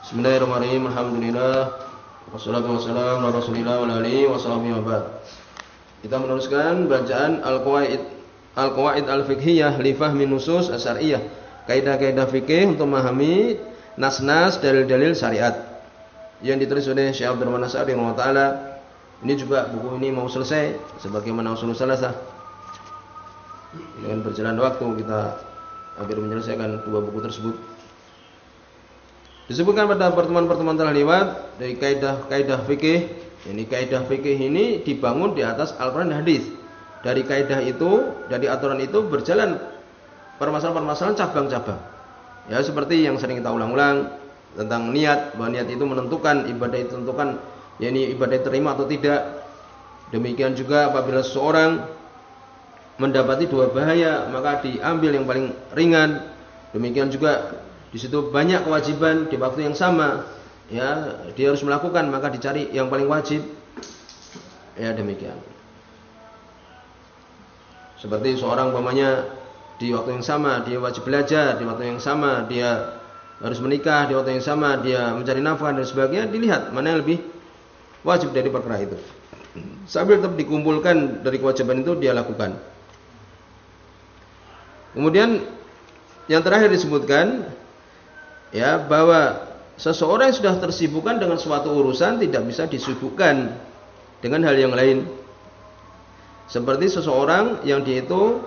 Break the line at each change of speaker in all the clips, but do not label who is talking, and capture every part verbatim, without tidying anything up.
Bismillahirrahmanirrahim. Alhamdulillah. Wassalatu wassalamu ala Rasulillah wa alihi washabihi wa ba'd. Kita meneruskan bacaan Al-Qawaid Al-Qawaid Al-Fiqhiyah li fahmi nusus asy-syar'iyyah. Kaidah-kaidah fikih untuk memahami nas-nas dalil-dalil syariat. Yang ditulis oleh Syekh Abdul Rahman As-Sa'di rahimahullah taala. Ini juga buku ini mau selesai sebagaimana usul salasah. Dengan berjalan waktu kita hampir menyelesaikan dua buku tersebut. Disebutkan pada pertemuan-pertemuan telah lewat dari kaidah-kaidah fikih. Ini kaidah fikih ini dibangun di atas Al-Qur'an dan hadis. Dari kaidah itu, dari aturan itu berjalan permasalahan-permasalahan cabang-cabang. Ya seperti yang sering kita ulang-ulang tentang niat, bahwa niat itu menentukan ibadah itu tentukan, yakni ibadah terima atau tidak. Demikian juga apabila seseorang mendapati dua bahaya, maka diambil yang paling ringan. Demikian juga di situ banyak kewajiban di waktu yang sama, ya dia harus melakukan, maka dicari yang paling wajib. Ya demikian. Seperti seorang umpamanya di waktu yang sama dia wajib belajar, di waktu yang sama dia harus menikah, di waktu yang sama dia mencari nafkah dan sebagainya, dilihat mana yang lebih wajib dari perkara itu. Sambil tetap dikumpulkan dari kewajiban itu dia lakukan. Kemudian yang terakhir disebutkan ya bahwa seseorang yang sudah tersibukkan dengan suatu urusan tidak bisa disibukkan dengan hal yang lain. Seperti seseorang yang dia itu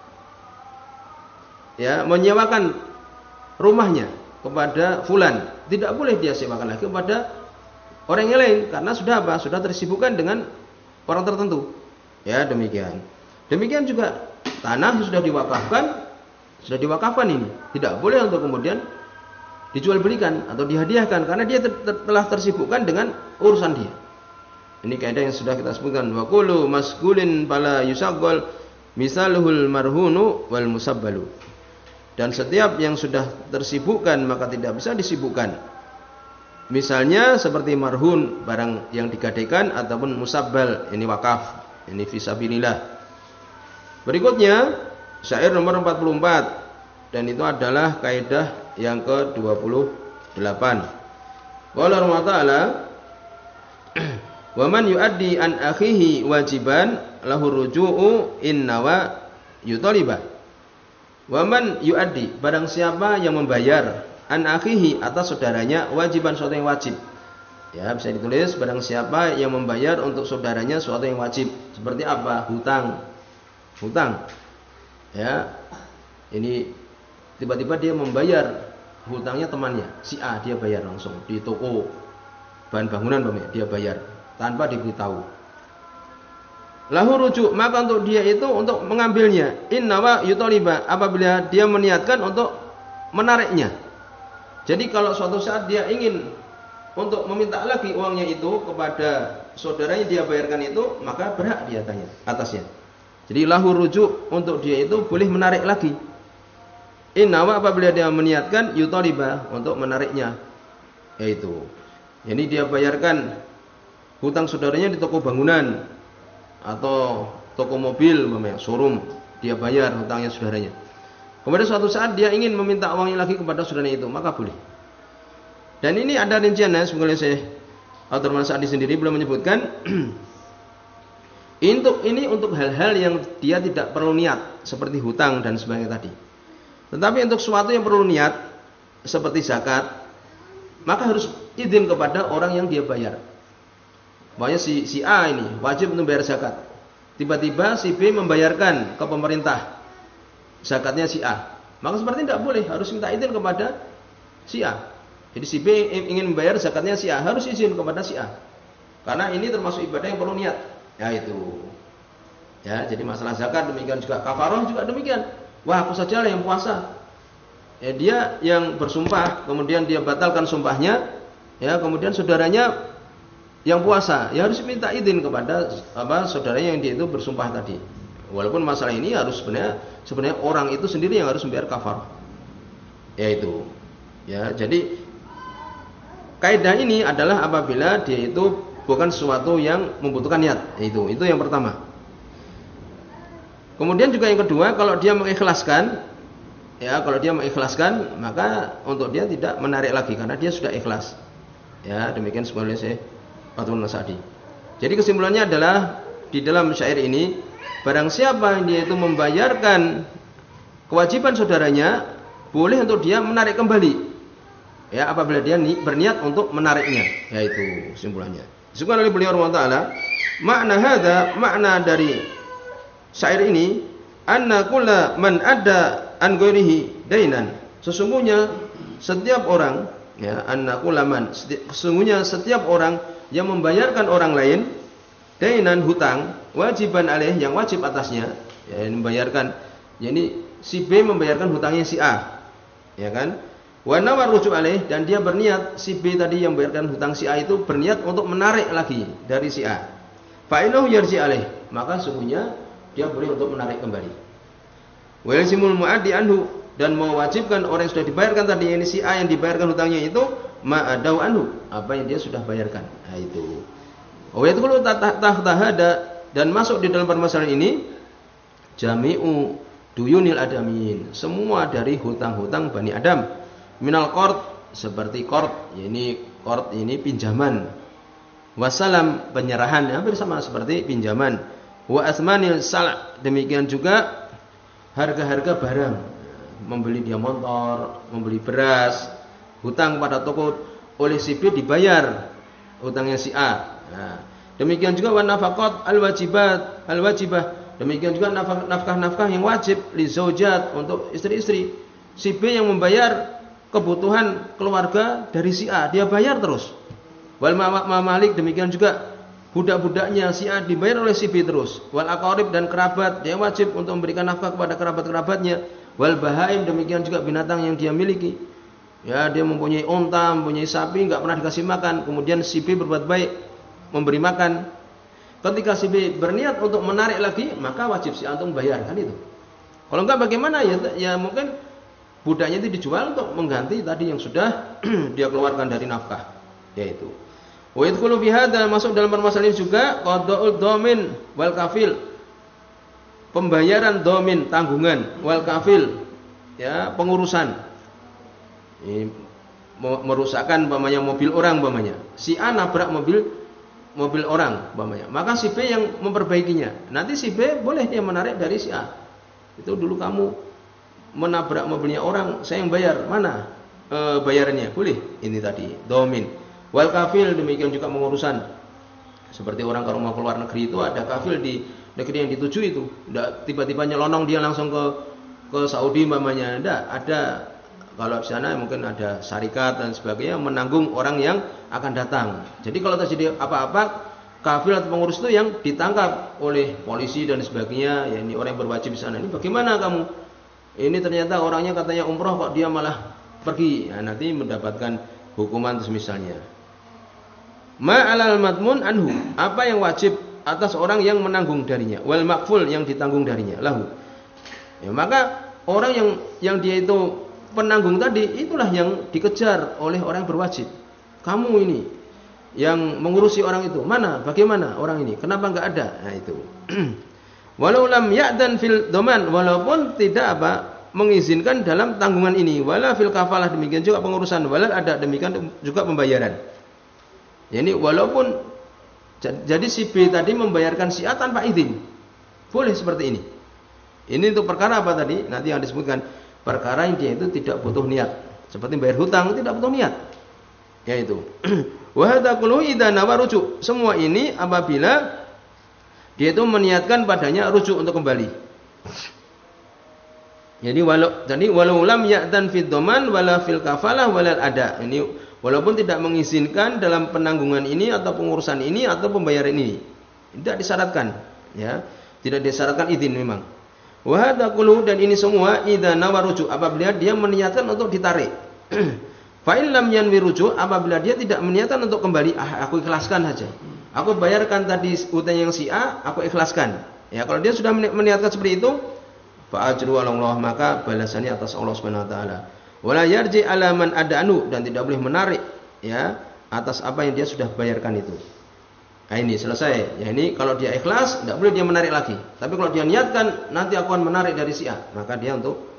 ya menyewakan rumahnya kepada fulan, tidak boleh dia sewakan lagi kepada orang yang lain karena sudah apa? Sudah tersibukkan dengan orang tertentu. Ya demikian. Demikian juga tanah yang sudah diwakafkan, sudah diwakafkan ini tidak boleh untuk kemudian dijual belikan atau dihadiahkan karena dia ter ter telah tersibukkan dengan urusan dia. Ini kaidah yang sudah kita sebutkan. Wa kullu masgulin fala yusaghal misaluhul marhunu wal musabbalu. Dan setiap yang sudah tersibukkan maka tidak bisa disibukkan. Misalnya seperti marhun, barang yang digadaikan, ataupun musabbal, ini wakaf, ini fisabilillah. Berikutnya syair nomor empat puluh empat, dan itu adalah kaidah yang ke dua puluh delapan. Qala Allah Ta'ala, "Wa man yu'addi an akhihi wajiban lahu ruju'u innawa yutaliba." Wa man yu'addi, barang siapa yang membayar an akhihi, atas saudaranya, wajiban, suatu yang wajib. Ya, bisa ditulis barang siapa yang membayar untuk saudaranya suatu yang wajib. Seperti apa? Hutang. Hutang. Ya. Ini tiba-tiba dia membayar hutangnya temannya, si A, dia bayar langsung di toko bahan bangunan dia bayar tanpa diberitahu. Lahu rujuk, maka untuk dia itu untuk mengambilnya. Innawa yutaliba, apabila dia meniatkan untuk menariknya. Jadi kalau suatu saat dia ingin untuk meminta lagi uangnya itu kepada saudaranya dia bayarkan itu, maka berhak dia tanya atasnya. Jadi lahu rujuk, untuk dia itu boleh menarik lagi. Innawa, apabila dia meniatkan yutaliba, untuk menariknya, yaitu jadi dia bayarkan hutang saudaranya di toko bangunan atau toko mobil, showroom, dia bayar hutangnya saudaranya. Kemudian suatu saat dia ingin meminta uangnya lagi kepada saudaranya itu, maka boleh. Dan ini ada rinciannya, sebenarnya saya Abdul Rahman As-Sa'di sendiri belum menyebutkan. Untuk ini untuk hal-hal yang dia tidak perlu niat, seperti hutang dan sebagainya tadi. Tetapi untuk sesuatu yang perlu niat, seperti zakat, maka harus izin kepada orang yang dia bayar. Makanya si, si A ini wajib untuk bayar zakat. Tiba-tiba si B membayarkan ke pemerintah zakatnya si A, maka seperti tidak boleh, harus minta izin kepada si A. Jadi si B ingin membayar zakatnya si A, harus izin kepada si A, karena ini termasuk ibadah yang perlu niat. Ya itu. Ya, jadi masalah zakat demikian juga, kafaroh juga demikian. Wah, aku saja yang puasa. Ya, dia yang bersumpah, kemudian dia batalkan sumpahnya, ya, kemudian saudaranya yang puasa, ya harus minta izin kepada apa saudaranya yang dia itu bersumpah tadi. Walaupun masalah ini harus sebenarnya sebenarnya orang itu sendiri yang harus membayar kafarah. Yaitu, ya, jadi kaidah ini adalah apabila dia itu bukan sesuatu yang membutuhkan niat. Itu, itu yang pertama. Kemudian juga yang kedua, kalau dia mengikhlaskan, ya kalau dia mengikhlaskan, maka untuk dia tidak menarik lagi karena dia sudah ikhlas. Ya, demikian sebenarnya saya Fathul Nasadi. Jadi kesimpulannya adalah di dalam syair ini, barang siapa yang dia itu membayarkan kewajiban saudaranya, boleh untuk dia menarik kembali. Ya, apabila dia berniat untuk menariknya, yaitu kesimpulannya. Disebutkan oleh beliau rahimahullah taala, makna hadza, makna dari syair ini, anna kulla man adda an ghairihi dainan. Sesungguhnya setiap orang, ya, anna kulla man, sesungguhnya setiap orang yang membayarkan orang lain dainan, hutang, wajiban alaih, yang wajib atasnya, ya, yang membayarkan, yakni si B membayarkan hutangnya si A, ya kan? Wa nawar rujuk alaih, dan dia berniat, si B tadi yang membayarkan hutang si A itu berniat untuk menarik lagi dari si A. Fa innahu yarji alaih, maka sungguhnya dia boleh untuk menarik kembali. Wa yasimul muaddi anhu, dan mewajibkan orang yang sudah dibayarkan tadi, ini si A yang dibayarkan hutangnya itu, ma'adau anhu, apa yang dia sudah bayarkan. Nah itu. Wa yadkhulu tahta hada, dan masuk di dalam permasalahan ini jami'u duyunil adamin, semua dari hutang-hutang Bani Adam. Minal qard, seperti qard, ini qard ini pinjaman. Wasalam, penyerahan, hampir sama seperti pinjaman. Wa asmanil sal', demikian juga harga-harga barang, membeli dia motor, membeli beras, hutang pada toko oleh si B dibayar hutangnya si A. Nah, demikian juga wa nafaqat al-wajibat al-wajibah, demikian juga nafkah-nafkah yang wajib li zaujat, untuk istri-istri. Si B yang membayar kebutuhan keluarga dari si A, dia bayar terus. Wal mamalik, demikian juga budak-budaknya si A dibayar oleh si B terus. Wal aqarib, dan kerabat, dia wajib untuk memberikan nafkah kepada kerabat-kerabatnya. Wal bahaim, demikian juga binatang yang dia miliki. Ya, dia mempunyai unta, mempunyai sapi, enggak pernah dikasih makan, kemudian si B berbuat baik memberi makan. Ketika si B berniat untuk menarik lagi, maka wajib si A untuk membayar, kan itu. Kalau enggak bagaimana, ya ya mungkin budaknya itu dijual untuk mengganti tadi yang sudah dia keluarkan dari nafkah, yaitu. Wa yadkhulu fi hadza, masuk dalam permasalahan ini juga qada'ul dhamin wal kafil, pembayaran dhamin, tanggungan, wal kafil, ya, pengurusan. Ini merusakkan umpamanya mobil orang umpamanya. Si A nabrak mobil mobil orang umpamanya. Maka si B yang memperbaikinya. Nanti si B boleh dia menarik dari si A. Itu dulu kamu menabrak mobilnya orang, saya yang bayar, mana e, bayarannya? Boleh. Ini tadi domin. Wal kafil, demikian juga pengurusan. Seperti orang kalau mau keluar negeri itu ada kafil di negeri yang dituju itu. Tidak tiba-tiba nyelonong dia langsung ke ke Saudi umpamanya. Tidak, ada kalau di sana mungkin ada syarikat dan sebagainya menanggung orang yang akan datang. Jadi kalau terjadi apa-apa, kafil atau pengurus itu yang ditangkap oleh polisi dan sebagainya. Ya, ini orang yang berwajib di sana. Ini bagaimana kamu? Ini ternyata orangnya katanya umroh kok dia malah pergi. Nah, nanti mendapatkan hukuman terus misalnya. Ma'alal madmun anhu, apa yang wajib atas orang yang menanggung darinya. Wal makful, yang ditanggung darinya. Lahu. Ya, maka orang yang yang dia itu penanggung tadi, itulah yang dikejar oleh orang yang berwajib. Kamu ini yang mengurusi orang itu, mana? Bagaimana orang ini? Kenapa enggak ada? Nah itu. Walau lam ya'dan fil doman, walaupun tidak apa mengizinkan dalam tanggungan ini, wala fil kafalah, demikian juga pengurusan, wala ada demikian juga pembayaran. Yani walaupun jadi si B tadi membayarkan si A tanpa izin, boleh seperti ini. Ini untuk perkara apa tadi? Nanti yang disebutkan perkara yang dia itu tidak butuh niat, seperti bayar hutang tidak butuh niat, yaitu wa hadza kullu idza nawa rujuk. Semua ini apabila dia itu meniatkan padanya rujuk untuk kembali. Jadi walau jadi walau lam ya'dan fid dhaman wala fil kafalah walal ada. Ini walaupun tidak mengizinkan dalam penanggungan ini atau pengurusan ini atau pembayaran ini. Tidak disyaratkan, ya. Tidak disyaratkan izin memang. Wa hadza kullu, dan ini semua idza nawa rujuk, apabila dia meniatkan untuk ditarik. Fa in lam yanwi rujuk, apabila dia tidak meniatkan untuk kembali, ah, aku ikhlaskan saja. Aku bayarkan tadi utang yang si A, aku ikhlaskan. Ya, kalau dia sudah meniatkan seperti itu, fa ajru 'ala Allah, maka balasannya atas Allah Subhanahu wa taala. Wala yarji 'ala man adanu, dan tidak boleh menarik, ya, atas apa yang dia sudah bayarkan itu. Nah, ini selesai. Ya, ini kalau dia ikhlas, tidak boleh dia menarik lagi. Tapi kalau dia niatkan nanti aku akan menarik dari si A, maka dia untuk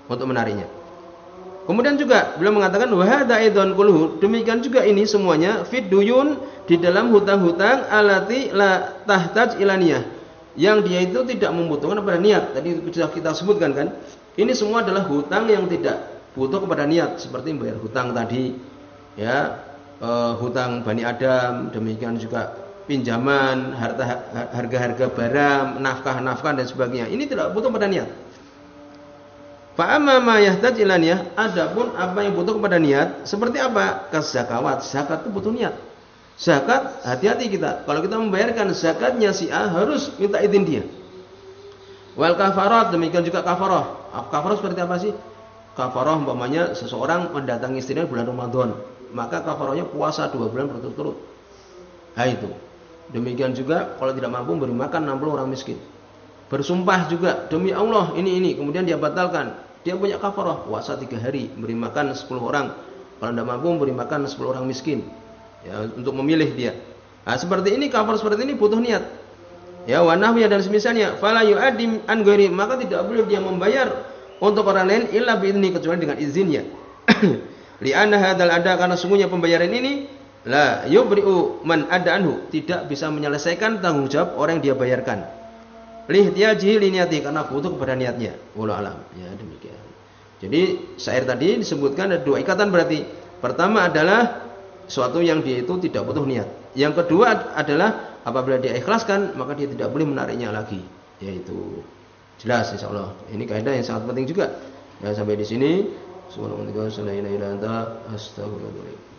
untuk menariknya. Kemudian juga beliau mengatakan wa hadza aidan kulluhu, demikian juga ini semuanya fid duyun, di dalam hutang-hutang alati la tahtaj ila niyah, yang dia itu tidak membutuhkan kepada niat. Tadi sudah kita sebutkan kan, ini semua adalah hutang yang tidak butuh kepada niat, seperti membayar hutang tadi ya, eh, hutang Bani Adam, demikian juga pinjaman, harta harga-harga barang, nafkah-nafkah dan sebagainya. Ini tidak butuh pada niat. Fa amma ma yahtaj ila niyah, adapun apa yang butuh kepada niat, seperti apa? Kazakawat, zakat itu butuh niat. Zakat, hati-hati kita. Kalau kita membayarkan zakatnya si A, harus minta izin dia. Wal kafarat, demikian juga kafarah. Kafarah seperti apa sih? Kafarah umpamanya seseorang mendatangi istrinya bulan Ramadan, maka kafarahnya puasa dua bulan berturut-turut. Nah itu. Demikian juga kalau tidak mampu beri makan enam puluh orang miskin. Bersumpah juga demi Allah ini ini, kemudian dia batalkan. Dia punya kafarah, puasa tiga hari, beri makan sepuluh orang. Kalau tidak mampu beri makan sepuluh orang miskin. Ya, untuk memilih dia. Nah, seperti ini, kafarah seperti ini butuh niat. Ya, wa nahwiya dan semisalnya, fala yu'addim an ghairi, maka tidak boleh dia membayar untuk orang lain illa bi'izni, kecuali dengan izinnya. Li'anna hadzal ada, karena sungguhnya pembayaran ini la yubri'u man adda anhu, tidak bisa menyelesaikan tanggung jawab orang yang dia bayarkan. Lihtiyajihi liniyati, karena butuh kepada niatnya. Wallahu alam. Ya, demikian. Jadi syair tadi disebutkan ada dua ikatan berarti. Pertama adalah suatu yang dia itu tidak butuh niat. Yang kedua adalah apabila dia ikhlaskan, maka dia tidak boleh menariknya lagi. Yaitu jelas insyaallah. Ini kaidah yang sangat penting juga. Ya, sampai di sini. Subhanallah wa bihamdihi, asyhadu an la ilaha illa anta, astaghfiruka wa atubu ilaik.